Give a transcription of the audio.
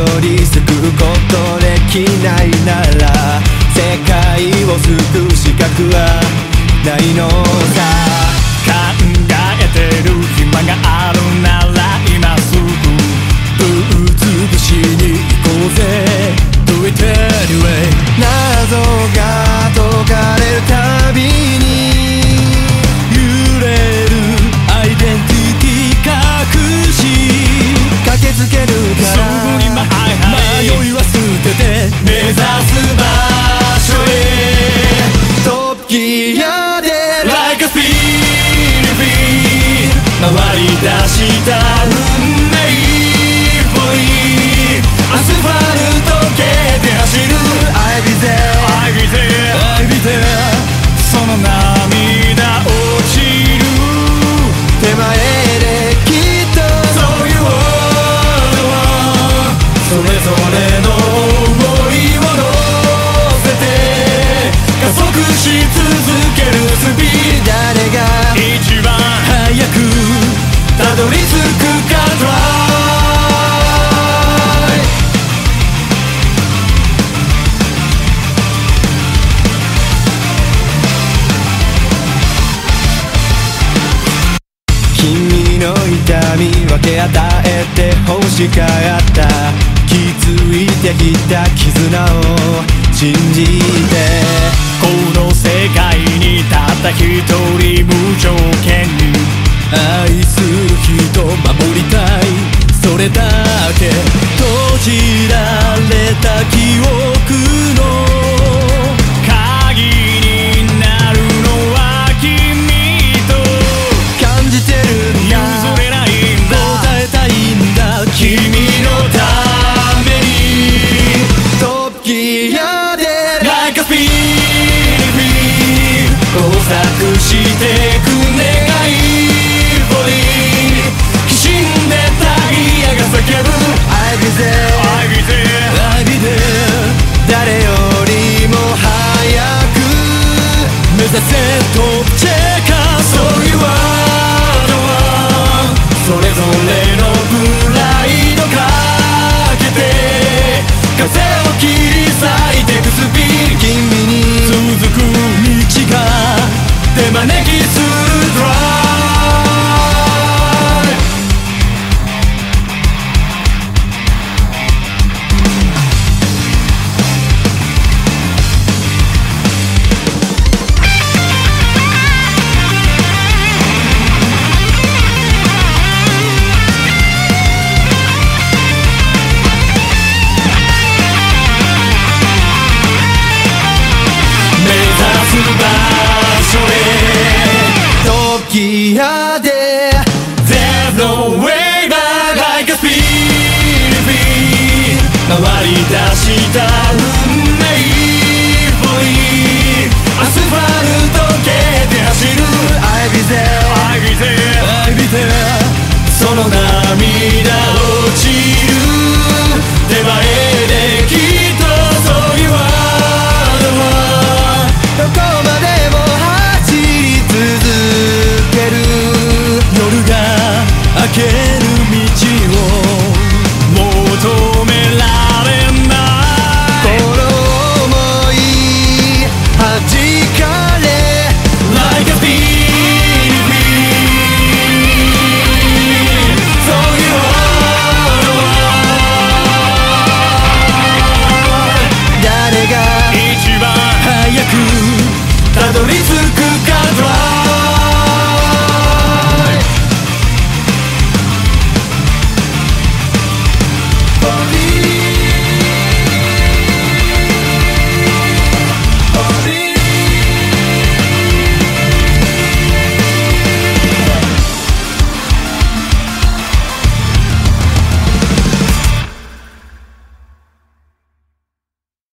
人救うことできないなら世界を救う資格はないのさ。 考えてる暇があるなら今すぐぶっ潰しに行こうぜ Do it anyway。 謎が解かれるたびに揺れるアイデンティティ隠し駆けつけるからすぐに迷いは捨てて目指す場所へ時矢で Like a speed 回り出した運命っぽいアスファルト蹴って走る I'll be there I'll be there その涙落ちる手前できっとそういうそれぞれの想いを乗せて加速し続けるスピード誰が一番早くたどり着くか Try 君の痛み分け与えて欲しかった気づいてきた絆を信じてこの世界にたった一人無条件に愛する人守りたいそれだけ閉じられた記憶の鍵になるのは君と感じてるんだ譲れないんだ答えたいんだ君のために時矢で Like a speed 交錯してく願いぼりきしんでタイヤが叫ぶ I'll be there I'll be there 誰よりも早く目指せトップチェッカーそういう